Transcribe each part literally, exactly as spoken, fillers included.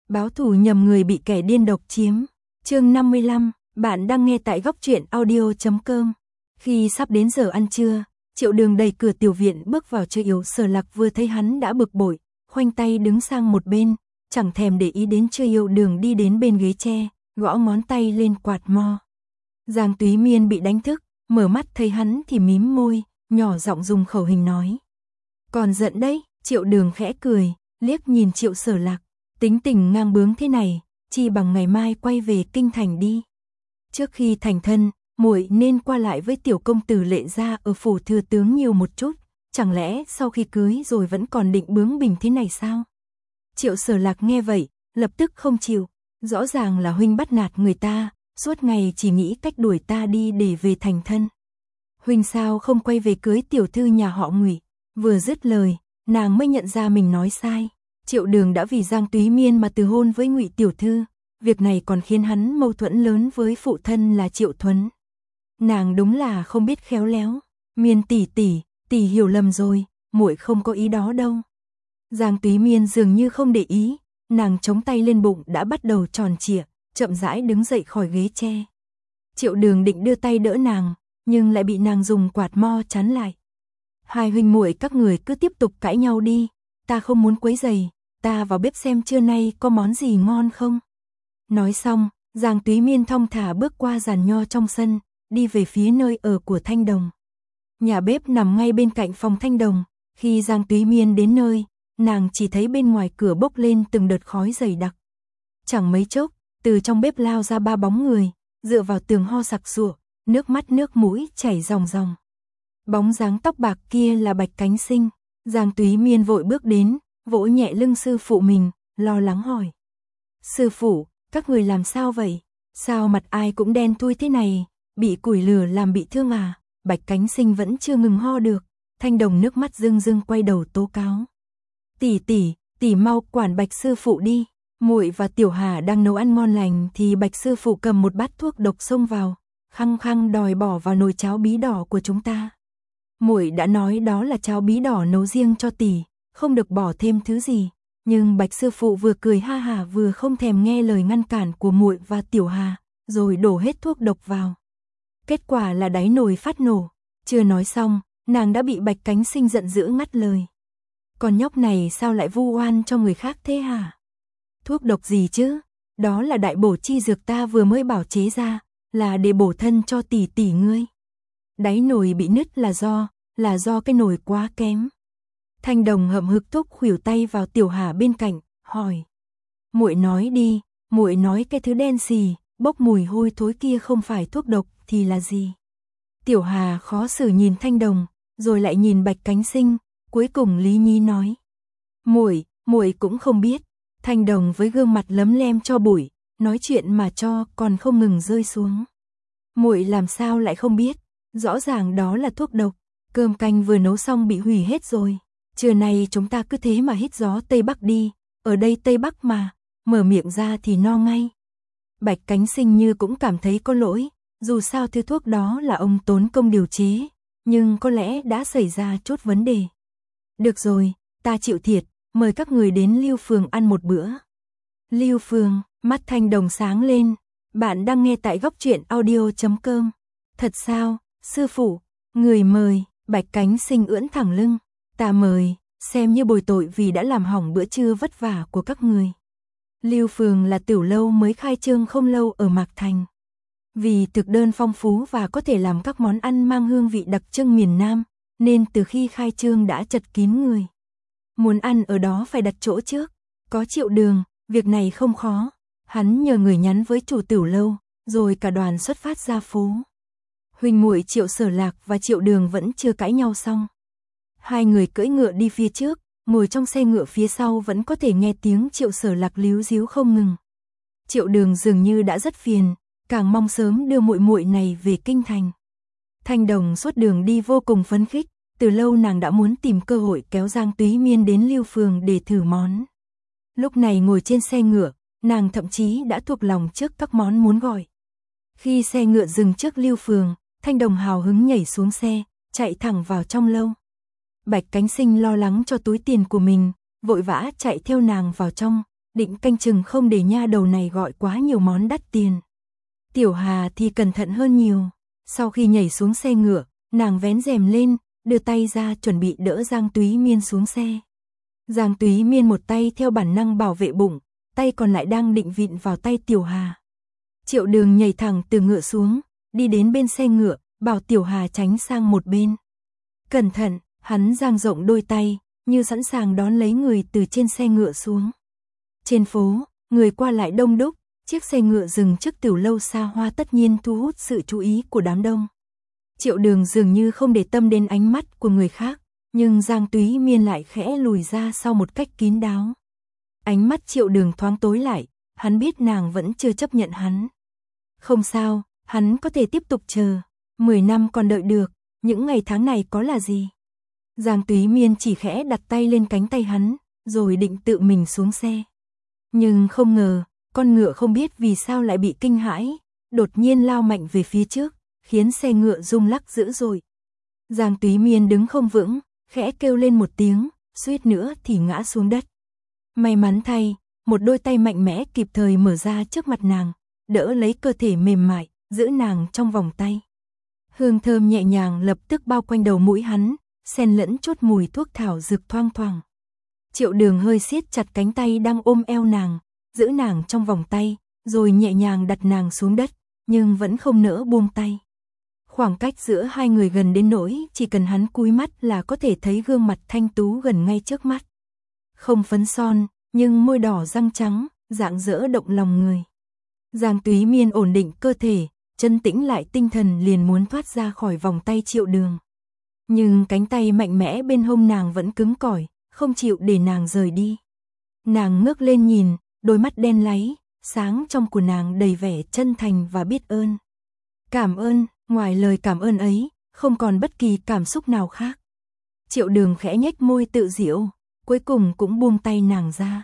Báo thù nhầm người bị kẻ điên độc chiếm. Chương năm mươi lăm, bạn đang nghe tại góc truyện audio chấm com. Khi sắp đến giờ ăn trưa, Triệu Đường đẩy cửa tiểu viện bước vào chơi yếu. Sở Lạc vừa thấy hắn đã bực bội, khoanh tay đứng sang một bên, chẳng thèm để ý đến chơi yêu. Đường đi đến bên ghế tre, gõ ngón tay lên quạt mo. Giang Túy Miên bị đánh thức, mở mắt thấy hắn thì mím môi, nhỏ giọng dùng khẩu hình nói. Còn giận đấy. Triệu Đường khẽ cười, liếc nhìn Triệu Sở Lạc, tính tình ngang bướng thế này, chi bằng ngày mai quay về kinh thành đi. Trước khi thành thân, muội nên qua lại với tiểu công tử Lệ gia ở phủ thừa tướng nhiều một chút, chẳng lẽ sau khi cưới rồi vẫn còn định bướng bỉnh thế này sao? Triệu Sở Lạc nghe vậy, lập tức không chịu, rõ ràng là huynh bắt nạt người ta, suốt ngày chỉ nghĩ cách đuổi ta đi để về thành thân. Huynh sao không quay về cưới tiểu thư nhà họ Ngụy? Vừa dứt lời, nàng mới nhận ra mình nói sai. Triệu Đường đã vì Giang Túy Miên mà từ hôn với Ngụy tiểu thư, việc này còn khiến hắn mâu thuẫn lớn với phụ thân là Triệu Thuấn. Nàng đúng là không biết khéo léo. Miên tỷ tỷ, tỷ hiểu lầm rồi, muội không có ý đó đâu. Giang Túy Miên dường như không để ý, nàng chống tay lên bụng đã bắt đầu tròn trịa, chậm rãi đứng dậy khỏi ghế tre. Triệu Đường định đưa tay đỡ nàng, nhưng lại bị nàng dùng quạt mo chắn lại. Hai huynh muội các người cứ tiếp tục cãi nhau đi, ta không muốn quấy rầy, ta vào bếp xem trưa nay có món gì ngon không. Nói xong, Giang Túy Miên thong thả bước qua giàn nho trong sân, đi về phía nơi ở của Thanh Đồng. Nhà bếp nằm ngay bên cạnh phòng Thanh Đồng, khi Giang Túy Miên đến nơi, nàng chỉ thấy bên ngoài cửa bốc lên từng đợt khói dày đặc. Chẳng mấy chốc, từ trong bếp lao ra ba bóng người, dựa vào tường ho sặc sụa, nước mắt nước mũi chảy ròng ròng. Bóng dáng tóc bạc kia là Bạch Cánh Sinh. Giang Túy Miên vội bước đến, vỗ nhẹ lưng sư phụ mình, lo lắng hỏi. Sư phụ, các người làm sao vậy? Sao mặt ai cũng đen thui thế này? Bị củi lửa làm bị thương à? Bạch Cánh Sinh vẫn chưa ngừng ho được. Thanh Đồng nước mắt rưng rưng quay đầu tố cáo. Tỷ tỷ, tỷ mau quản Bạch sư phụ đi. Muội và Tiểu Hà đang nấu ăn ngon lành thì Bạch sư phụ cầm một bát thuốc độc xông vào, khăng khăng đòi bỏ vào nồi cháo bí đỏ của chúng ta. Muội đã nói đó là cháo bí đỏ nấu riêng cho tỷ, không được bỏ thêm thứ gì, nhưng Bạch sư phụ vừa cười ha hả vừa không thèm nghe lời ngăn cản của muội và Tiểu Hà, rồi đổ hết thuốc độc vào. Kết quả là đáy nồi phát nổ. Chưa nói xong, nàng đã bị Bạch Cánh Sinh giận dữ ngắt lời. Con nhóc này sao lại vu oan cho người khác thế hả? Thuốc độc gì chứ? Đó là đại bổ chi dược ta vừa mới bảo chế ra, là để bổ thân cho tỷ tỷ ngươi. Đáy nồi bị nứt là do, là do cái nồi quá kém. Thanh Đồng hậm hực thúc khuỷu tay vào Tiểu Hà bên cạnh, hỏi. Muội nói đi, muội nói cái thứ đen xì, bốc mùi hôi thối kia không phải thuốc độc thì là gì? Tiểu Hà khó xử nhìn Thanh Đồng, rồi lại nhìn Bạch Cánh Sinh, cuối cùng Lý Nhi nói. Muội, muội cũng không biết. Thanh Đồng với gương mặt lấm lem cho bụi, nói chuyện mà cho còn không ngừng rơi xuống. Muội làm sao lại không biết? Rõ ràng đó là thuốc độc, cơm canh vừa nấu xong bị hủy hết rồi. Trưa nay chúng ta cứ thế mà hít gió Tây Bắc đi, ở đây Tây Bắc mà, mở miệng ra thì no ngay. Bạch Cánh Sinh như cũng cảm thấy có lỗi, dù sao thứ thuốc đó là ông tốn công điều chế, nhưng có lẽ đã xảy ra chút vấn đề. Được rồi, ta chịu thiệt, mời các người đến Lưu Phường ăn một bữa. Lưu Phường, mắt Thanh Đồng sáng lên, bạn đang nghe tại góc truyện audio chấm com. Thật sao, sư phụ, người mời. Bạch Cánh Sinh ưỡn thẳng lưng, ta mời, xem như bồi tội vì đã làm hỏng bữa trưa vất vả của các người. Lưu Phường là tiểu lâu mới khai trương không lâu ở Mạc Thành. Vì thực đơn phong phú và có thể làm các món ăn mang hương vị đặc trưng miền Nam, nên từ khi khai trương đã chật kín người. Muốn ăn ở đó phải đặt chỗ trước, có Triệu Đường, việc này không khó. Hắn nhờ người nhắn với chủ tiểu lâu, rồi cả đoàn xuất phát ra phố. Huynh muội Triệu Sở Lạc và Triệu Đường vẫn chưa cãi nhau xong. Hai người cưỡi ngựa đi phía trước, ngồi trong xe ngựa phía sau vẫn có thể nghe tiếng Triệu Sở Lạc líu ríu không ngừng. Triệu Đường dường như đã rất phiền, càng mong sớm đưa muội muội này về kinh thành. Thanh Đồng suốt đường đi vô cùng phấn khích, từ lâu nàng đã muốn tìm cơ hội kéo Giang Túy Miên đến Lưu Phường để thử món. Lúc này ngồi trên xe ngựa, nàng thậm chí đã thuộc lòng trước các món muốn gọi. Khi xe ngựa dừng trước Lưu Phường, Thanh Đồng hào hứng nhảy xuống xe, chạy thẳng vào trong lâu. Bạch Cánh Sinh lo lắng cho túi tiền của mình, vội vã chạy theo nàng vào trong, định canh chừng không để nha đầu này gọi quá nhiều món đắt tiền. Tiểu Hà thì cẩn thận hơn nhiều. Sau khi nhảy xuống xe ngựa, nàng vén rèm lên, đưa tay ra chuẩn bị đỡ Giang Túy Miên xuống xe. Giang Túy Miên một tay theo bản năng bảo vệ bụng, tay còn lại đang định vịn vào tay Tiểu Hà. Triệu Đường nhảy thẳng từ ngựa xuống, đi đến bên xe ngựa, bảo Tiểu Hà tránh sang một bên. Cẩn thận, hắn dang rộng đôi tay, như sẵn sàng đón lấy người từ trên xe ngựa xuống. Trên phố, người qua lại đông đúc, chiếc xe ngựa dừng trước tiểu lâu xa hoa tất nhiên thu hút sự chú ý của đám đông. Triệu Đường dường như không để tâm đến ánh mắt của người khác, nhưng Giang Túy Miên lại khẽ lùi ra sau một cách kín đáo. Ánh mắt Triệu Đường thoáng tối lại, hắn biết nàng vẫn chưa chấp nhận hắn. Không sao, hắn có thể tiếp tục chờ, mười năm còn đợi được, những ngày tháng này có là gì. Giang Túy Miên chỉ khẽ đặt tay lên cánh tay hắn, rồi định tự mình xuống xe. Nhưng không ngờ, con ngựa không biết vì sao lại bị kinh hãi, đột nhiên lao mạnh về phía trước, khiến xe ngựa rung lắc dữ dội. Giang Túy Miên đứng không vững, khẽ kêu lên một tiếng, suýt nữa thì ngã xuống đất. May mắn thay, một đôi tay mạnh mẽ kịp thời mở ra trước mặt nàng, đỡ lấy cơ thể mềm mại, giữ nàng trong vòng tay. Hương thơm nhẹ nhàng lập tức bao quanh đầu mũi hắn, xen lẫn chút mùi thuốc thảo dược thoang thoảng. Triệu Đường hơi siết chặt cánh tay đang ôm eo nàng, giữ nàng trong vòng tay, rồi nhẹ nhàng đặt nàng xuống đất, nhưng vẫn không nỡ buông tay. Khoảng cách giữa hai người gần đến nỗi chỉ cần hắn cúi mắt là có thể thấy gương mặt thanh tú gần ngay trước mắt. Không phấn son, nhưng môi đỏ răng trắng, rạng rỡ động lòng người. Giang Túy Miên ổn định cơ thể, chân tĩnh lại tinh thần liền muốn thoát ra khỏi vòng tay Triệu Đường. Nhưng cánh tay mạnh mẽ bên hông nàng vẫn cứng cỏi, không chịu để nàng rời đi. Nàng ngước lên nhìn, đôi mắt đen láy, sáng trong của nàng đầy vẻ chân thành và biết ơn. Cảm ơn, ngoài lời cảm ơn ấy, không còn bất kỳ cảm xúc nào khác. Triệu Đường khẽ nhếch môi tự giễu, cuối cùng cũng buông tay nàng ra.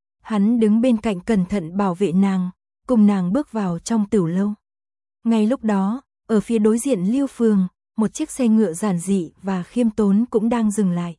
Hắn đứng bên cạnh cẩn thận bảo vệ nàng, cùng nàng bước vào trong tửu lâu. Ngay lúc đó, ở phía đối diện Lưu Phường, một chiếc xe ngựa giản dị và khiêm tốn cũng đang dừng lại.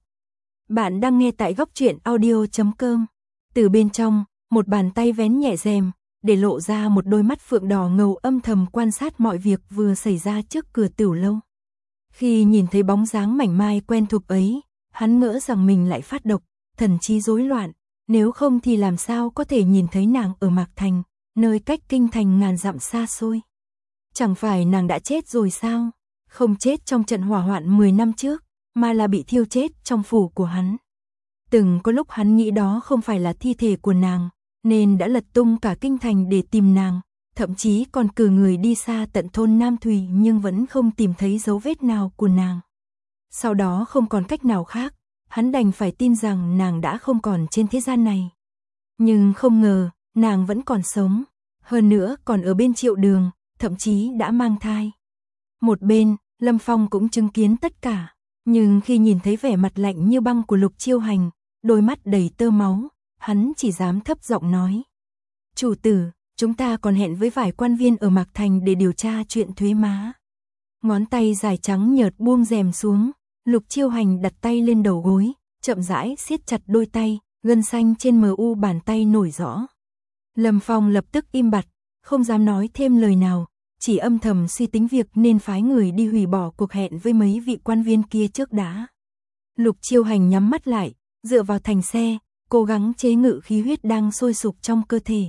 Bạn đang nghe tại góc truyện audio chấm com. Từ bên trong, một bàn tay vén nhẹ rèm, để lộ ra một đôi mắt phượng đỏ ngầu âm thầm quan sát mọi việc vừa xảy ra trước cửa tửu lâu. Khi nhìn thấy bóng dáng mảnh mai quen thuộc ấy, hắn ngỡ rằng mình lại phát độc, thần trí rối loạn, nếu không thì làm sao có thể nhìn thấy nàng ở Mạc Thành, nơi cách kinh thành ngàn dặm xa xôi. Chẳng phải nàng đã chết rồi sao? Không chết trong trận hỏa hoạn mười năm trước, mà là bị thiêu chết trong phủ của hắn. Từng có lúc hắn nghĩ đó không phải là thi thể của nàng, nên đã lật tung cả kinh thành để tìm nàng, thậm chí còn cử người đi xa tận thôn Nam Thủy nhưng vẫn không tìm thấy dấu vết nào của nàng. Sau đó không còn cách nào khác, hắn đành phải tin rằng nàng đã không còn trên thế gian này. Nhưng không ngờ, nàng vẫn còn sống, hơn nữa còn ở bên Triệu Đường, thậm chí đã mang thai. Một bên, Lâm Phong cũng chứng kiến tất cả, nhưng khi nhìn thấy vẻ mặt lạnh như băng của Lục Chiêu Hành, đôi mắt đầy tơ máu, hắn chỉ dám thấp giọng nói. Chủ tử, chúng ta còn hẹn với vài quan viên ở Mạc Thành để điều tra chuyện thuế má. Ngón tay dài trắng nhợt buông rèm xuống, Lục Chiêu Hành đặt tay lên đầu gối, chậm rãi siết chặt đôi tay, gân xanh trên mờ u bàn tay nổi rõ. Lâm Phong lập tức im bặt, không dám nói thêm lời nào, chỉ âm thầm suy tính việc nên phái người đi hủy bỏ cuộc hẹn với mấy vị quan viên kia trước đã. Lục Chiêu Hành nhắm mắt lại, dựa vào thành xe, cố gắng chế ngự khí huyết đang sôi sục trong cơ thể.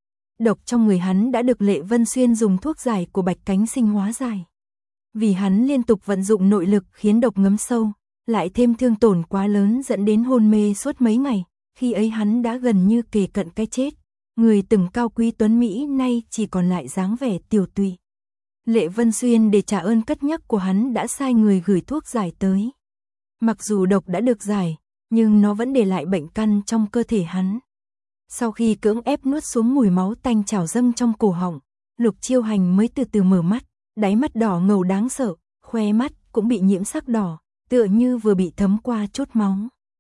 Độc trong người hắn đã được Lệ Vân Xuyên dùng thuốc giải của Bạch Cánh Sinh hóa giải. Vì hắn liên tục vận dụng nội lực khiến độc ngấm sâu, lại thêm thương tổn quá lớn dẫn đến hôn mê suốt mấy ngày, khi ấy hắn đã gần như kề cận cái chết. Người từng cao quý tuấn Mỹ nay chỉ còn lại dáng vẻ tiều tụy. Lệ Vân Xuyên để trả ơn cất nhắc của hắn đã sai người gửi thuốc giải tới. Mặc dù độc đã được giải, nhưng nó vẫn để lại bệnh căn trong cơ thể hắn. Sau khi cưỡng ép nuốt xuống mùi máu tanh trào dâng trong cổ họng, Lục Chiêu Hành mới từ từ mở mắt, đáy mắt đỏ ngầu đáng sợ, khoe mắt cũng bị nhiễm sắc đỏ, tựa như vừa bị thấm qua chút máu.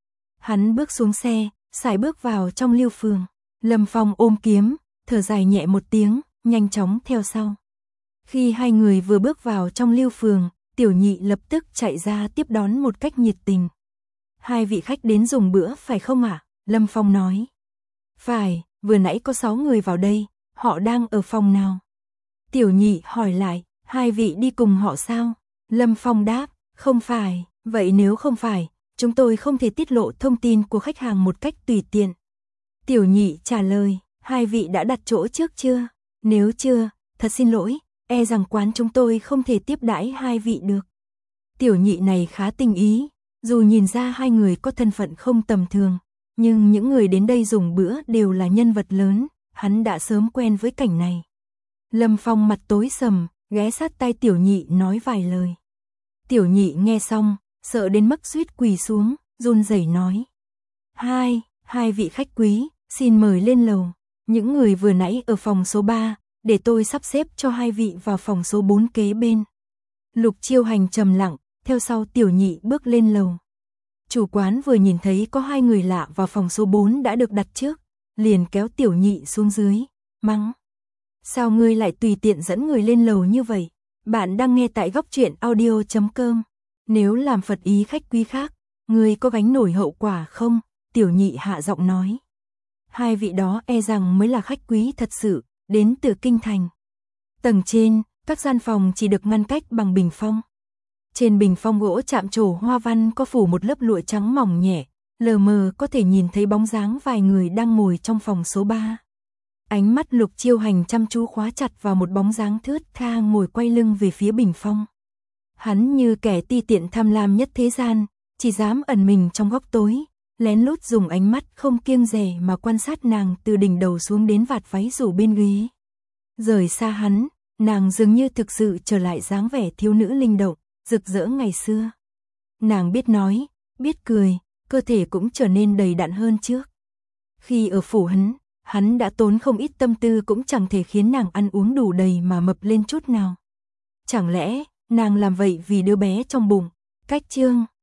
Hắn bước xuống xe, sải bước vào trong Lưu Phường. Lâm Phong ôm kiếm, thở dài nhẹ một tiếng, nhanh chóng theo sau. Khi hai người vừa bước vào trong Lưu Phường, Tiểu Nhị lập tức chạy ra tiếp đón một cách nhiệt tình. Hai vị khách đến dùng bữa phải không ạ? Lâm Phong nói. Phải, vừa nãy có sáu người vào đây, họ đang ở phòng nào? Tiểu nhị hỏi lại, hai vị đi cùng họ sao? Lâm Phong đáp, không phải, vậy nếu không phải, chúng tôi không thể tiết lộ thông tin của khách hàng một cách tùy tiện. Tiểu nhị trả lời, hai vị đã đặt chỗ trước chưa? Nếu chưa, thật xin lỗi, e rằng quán chúng tôi không thể tiếp đãi hai vị được. Tiểu nhị này khá tinh ý, dù nhìn ra hai người có thân phận không tầm thường, nhưng những người đến đây dùng bữa đều là nhân vật lớn, hắn đã sớm quen với cảnh này. Lâm Phong mặt tối sầm, ghé sát tai tiểu nhị nói vài lời. Tiểu nhị nghe xong, sợ đến mức suýt quỳ xuống, run rẩy nói. Hai, hai vị khách quý, xin mời lên lầu. Những người vừa nãy ở phòng số ba, để tôi sắp xếp cho hai vị vào phòng số bốn kế bên. Lục Chiêu Hành trầm lặng, theo sau tiểu nhị bước lên lầu. Chủ quán vừa nhìn thấy có hai người lạ vào phòng số bốn đã được đặt trước, liền kéo tiểu nhị xuống dưới, mắng. Sao ngươi lại tùy tiện dẫn người lên lầu như vậy? Bạn đang nghe tại góc truyện audio chấm com. Nếu làm phật ý khách quý khác, ngươi có gánh nổi hậu quả không? Tiểu nhị hạ giọng nói. Hai vị đó e rằng mới là khách quý thật sự, đến từ kinh thành. Tầng trên, các gian phòng chỉ được ngăn cách bằng bình phong. Trên bình phong gỗ chạm trổ hoa văn có phủ một lớp lụa trắng mỏng nhẹ, lờ mờ có thể nhìn thấy bóng dáng vài người đang ngồi trong phòng số ba. Ánh mắt Lục Chiêu Hành chăm chú khóa chặt vào một bóng dáng thướt tha ngồi quay lưng về phía bình phong. Hắn như kẻ ti tiện tham lam nhất thế gian, chỉ dám ẩn mình trong góc tối, lén lút dùng ánh mắt không kiêng dè mà quan sát nàng từ đỉnh đầu xuống đến vạt váy rủ bên ghế. Rời xa hắn, nàng dường như thực sự trở lại dáng vẻ thiếu nữ linh động, rực rỡ ngày xưa. Nàng biết nói, biết cười, cơ thể cũng trở nên đầy đặn hơn trước. Khi ở phủ hắn, hắn đã tốn không ít tâm tư cũng chẳng thể khiến nàng ăn uống đủ đầy mà mập lên chút nào. Chẳng lẽ, nàng làm vậy vì đứa bé trong bụng? Cách chương